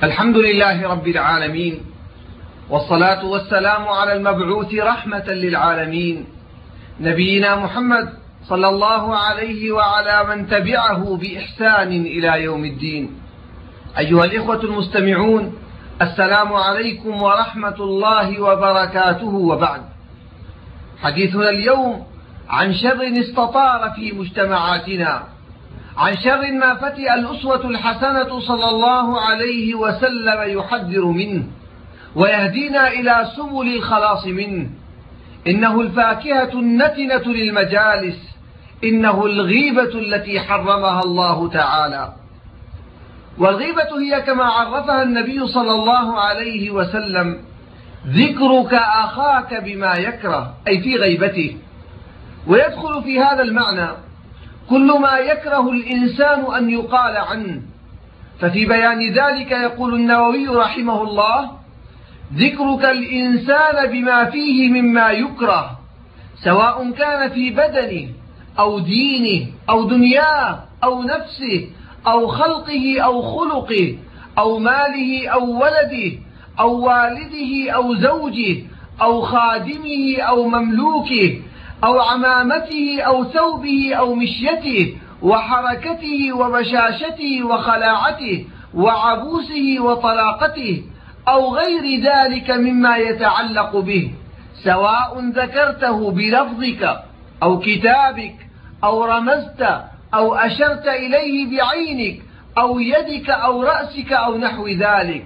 الحمد لله رب العالمين، والصلاة والسلام على المبعوث رحمة للعالمين نبينا محمد صلى الله عليه وعلى من تبعه بإحسان إلى يوم الدين. أيها الإخوة المستمعون، السلام عليكم ورحمة الله وبركاته. وبعد، حديثنا اليوم عن شر استطار في مجتمعاتنا، عن شر ما فتئ الأسوة الحسنة صلى الله عليه وسلم يحذر منه ويهدينا إلى سبل الخلاص منه. إنه الفاكهة النتنة للمجالس، إنه الغيبة التي حرمها الله تعالى. والغيبة هي كما عرفها النبي صلى الله عليه وسلم: ذكرك أخاك بما يكره، أي في غيبته. ويدخل في هذا المعنى كل ما يكره الإنسان أن يقال عنه. ففي بيان ذلك يقول النووي رحمه الله: ذكرك الإنسان بما فيه مما يكره، سواء كان في بدنه أو دينه أو دنياه أو نفسه أو خلقه أو خلقه أو ماله أو ولده أو والده أو زوجه أو خادمه أو مملوكه أو عمامته أو ثوبه أو مشيته وحركته وبشاشته وخلاعته وعبوسه وطلاقته أو غير ذلك مما يتعلق به، سواء ذكرته بلفظك أو كتابك أو رمزت أو أشرت إليه بعينك أو يدك أو رأسك أو نحو ذلك.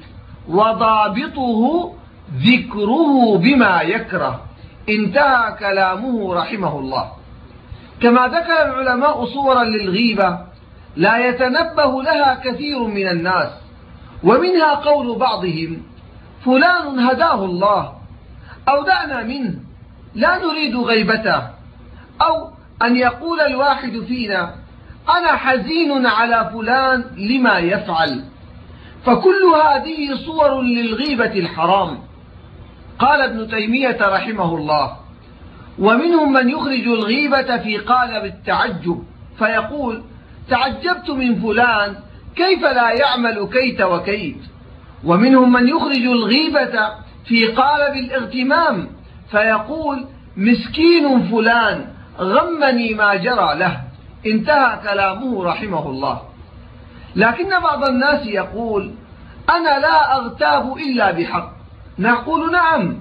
وضابطه ذكره بما يكره. انتهى كلامه رحمه الله. كما ذكر العلماء صورا للغيبة لا يتنبه لها كثير من الناس، ومنها قول بعضهم: فلان هداه الله، أو دعنا منه لا نريد غيبته، أو أن يقول الواحد فينا: أنا حزين على فلان لما يفعل. فكل هذه صور للغيبة الحرام. قال ابن تيمية رحمه الله: ومنهم من يخرج الغيبة في قالب التعجب، فيقول: تعجبت من فلان كيف لا يعمل كيت وكيت. ومنهم من يخرج الغيبة في قالب الاغتمام، فيقول: مسكين فلان غمني ما جرى له. انتهى كلامه رحمه الله. لكن بعض الناس يقول: أنا لا أغتاب إلا بحق. نقول: نعم،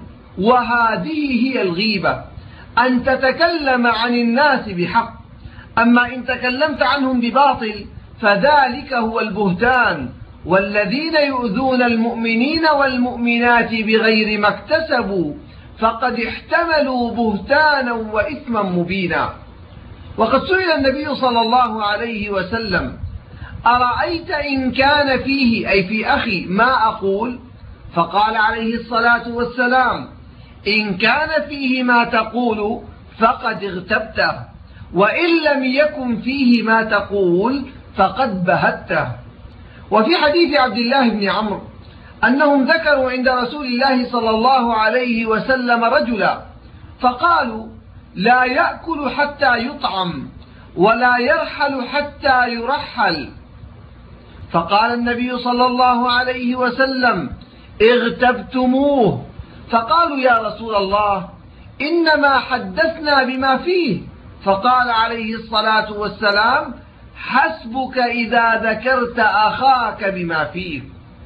وهذه هي الغيبة، أن تتكلم عن الناس بحق. أما إن تكلمت عنهم بباطل فذلك هو البهتان. والذين يؤذون المؤمنين والمؤمنات بغير ما اكتسبوا فقد احتملوا بهتانا وإثما مبينا. وقد سئل النبي صلى الله عليه وسلم: أرأيت إن كان فيه، أي في أخي، ما أقول؟ فقال عليه الصلاة والسلام: إن كان فيه ما تقول فقد اغتبته، وإن لم يكن فيه ما تقول فقد بهته. وفي حديث عبد الله بن عمرو أنهم ذكروا عند رسول الله صلى الله عليه وسلم رجلا، فقالوا: لا يأكل حتى يطعم ولا يرحل حتى يرحل. فقال النبي صلى الله عليه وسلم: اغتبتموه. فقالوا: يا رسول الله، إنما حدثنا بما فيه. فقال عليه الصلاة والسلام: حسبك إذا ذكرت أخاك بما فيه.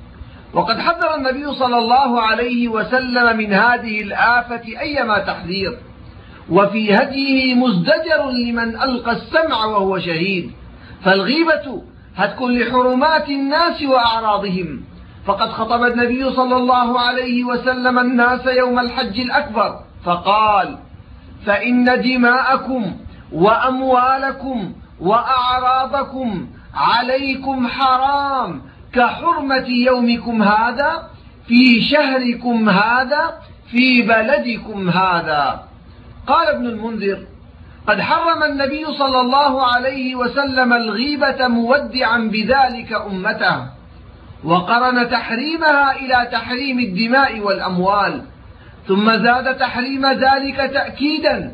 وقد حذر النبي صلى الله عليه وسلم من هذه الآفة أيما تحذير، وفي هديه مزدجر لمن ألقى السمع وهو شهيد. فالغيبة هتك لحرمات الناس وأعراضهم. فقد خطب النبي صلى الله عليه وسلم الناس يوم الحج الأكبر فقال: فإن دماءكم وأموالكم وأعراضكم عليكم حرام كحرمة يومكم هذا في شهركم هذا في بلدكم هذا. قال ابن المنذر: قد حرم النبي صلى الله عليه وسلم الغيبة مودعا بذلك أمته، وقرن تحريمها إلى تحريم الدماء والأموال، ثم زاد تحريم ذلك تأكيدا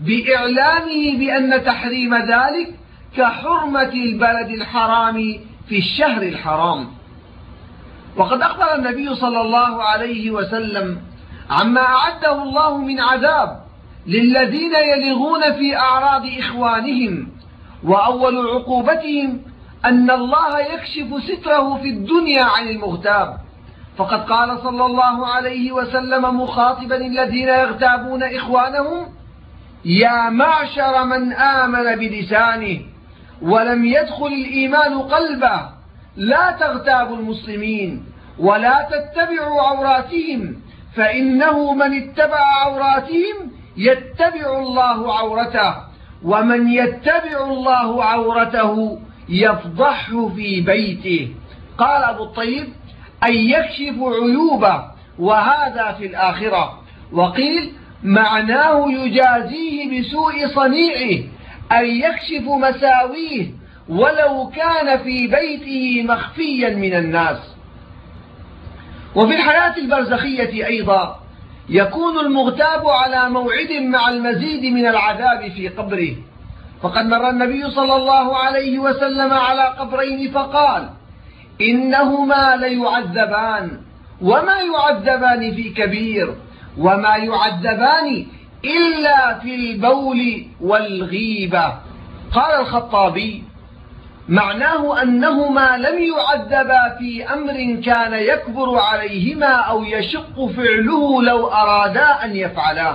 بإعلامه بأن تحريم ذلك كحرمة البلد الحرام في الشهر الحرام. وقد أخبر النبي صلى الله عليه وسلم عما أعده الله من عذاب للذين يلغون في أعراض إخوانهم، وأول عقوبتهم أن الله يكشف ستره في الدنيا عن المغتاب، فقد قال صلى الله عليه وسلم مخاطبا الذين يغتابون إخوانهم: يا معشر من آمن بلسانه ولم يدخل الإيمان قلبه، لا تغتابوا المسلمين ولا تتبعوا عوراتهم، فإنه من اتبع عوراتهم يتبع الله عورته، ومن يتبع الله عورته يفضحه في بيته. قال أبو الطيب: أن يكشف عيوبه، وهذا في الآخرة. وقيل معناه يجازيه بسوء صنيعه، أن يكشف مساويه ولو كان في بيته مخفيا من الناس. وفي الحياة البرزخية أيضا يكون المغتاب على موعد مع المزيد من العذاب في قبره، فقد مر النبي صلى الله عليه وسلم على قبرين فقال: إنهما ليعذبان، وما يعذبان في كبير، وما يعذبان إلا في البول والغيبة. قال الخطابي: معناه أنهما لم يعذبا في أمر كان يكبر عليهما أو يشق فعله لو أرادا أن يفعلاه.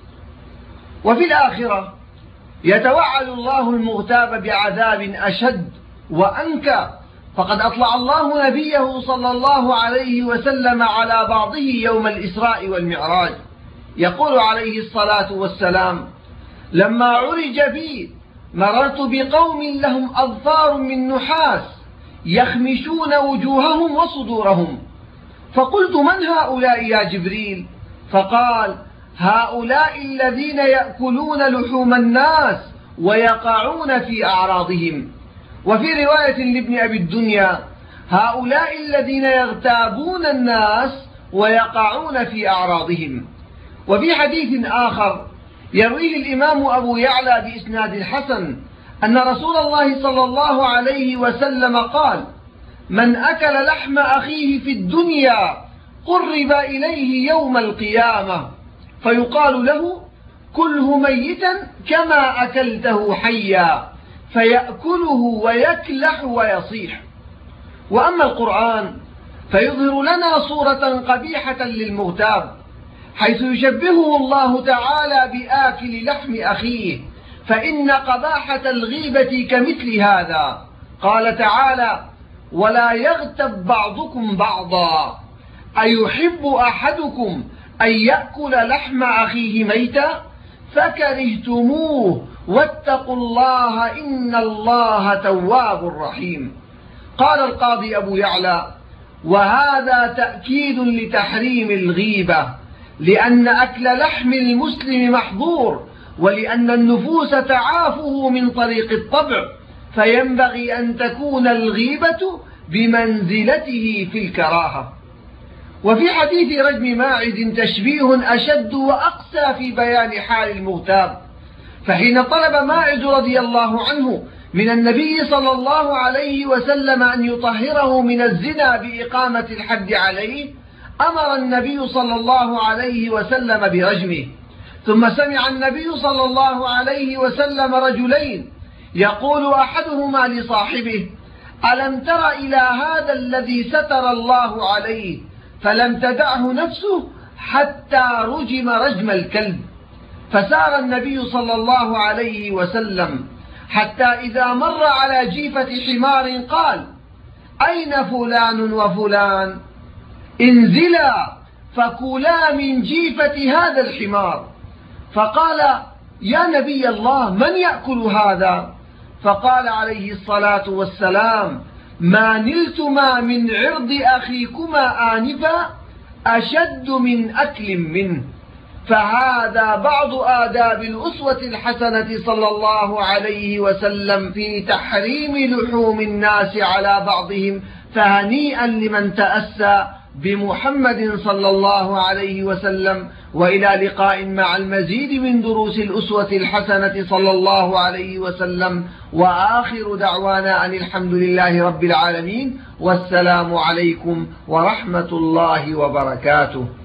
وفي الآخرة يتوعد الله المغتاب بعذاب أشد وأنكى، فقد أطلع الله نبيه صلى الله عليه وسلم على بعضه يوم الإسراء والمعراج، يقول عليه الصلاة والسلام: لما عرج بي مررت بقوم لهم أظفار من نحاس يخمشون وجوههم وصدورهم، فقلت: من هؤلاء يا جبريل؟ فقال: هؤلاء الذين يأكلون لحوم الناس ويقعون في أعراضهم. وفي رواية لابن أبي الدنيا: هؤلاء الذين يغتابون الناس ويقعون في أعراضهم. وفي حديث آخر يرويه الإمام أبو يعلى بإسناد حسن أن رسول الله صلى الله عليه وسلم قال: من أكل لحم أخيه في الدنيا قرب إليه يوم القيامة، فيقال له: كله ميتا كما أكلته حيا، فيأكله ويكلح ويصيح. وأما القرآن فيظهر لنا صورة قبيحة للمغتاب، حيث يشبهه الله تعالى بآكل لحم أخيه، فإن قباحة الغيبة كمثل هذا. قال تعالى: ولا يغتب بعضكم بعضا، أيحب أحدكم أن يأكل لحم أخيه ميتا فكرهتموه واتقوا الله إن الله تواب رحيم. قال القاضي أبو يعلى: وهذا تأكيد لتحريم الغيبة، لأن أكل لحم المسلم محظور، ولأن النفوس تعافه من طريق الطبع، فينبغي أن تكون الغيبة بمنزلته في الكراهة. وفي حديث رجم ماعز تشبيه أشد وأقسى في بيان حال المغتاب، فحين طلب ماعز رضي الله عنه من النبي صلى الله عليه وسلم أن يطهره من الزنا بإقامة الحد عليه، أمر النبي صلى الله عليه وسلم برجمه. ثم سمع النبي صلى الله عليه وسلم رجلين يقول أحدهما لصاحبه: ألم تر إلى هذا الذي ستر الله عليه فلم تدعه نفسه حتى رجم رجم الكلب؟ فسار النبي صلى الله عليه وسلم حتى إذا مر على جيفة حمار قال: أين فلان وفلان؟ انزلا فكلا من جيفة هذا الحمار. فقال: يا نبي الله، من يأكل هذا؟ فقال عليه الصلاة والسلام: ما نلتما من عرض أخيكما آنفا أشد من أكل منه. فهذا بعض آداب الأسوة الحسنة صلى الله عليه وسلم في تحريم لحوم الناس على بعضهم، فهنيئا لمن تأسى بمحمد صلى الله عليه وسلم، وإلى لقاء مع المزيد من دروس الأسوة الحسنة صلى الله عليه وسلم، وآخر دعوانا أن الحمد لله رب العالمين، والسلام عليكم ورحمة الله وبركاته.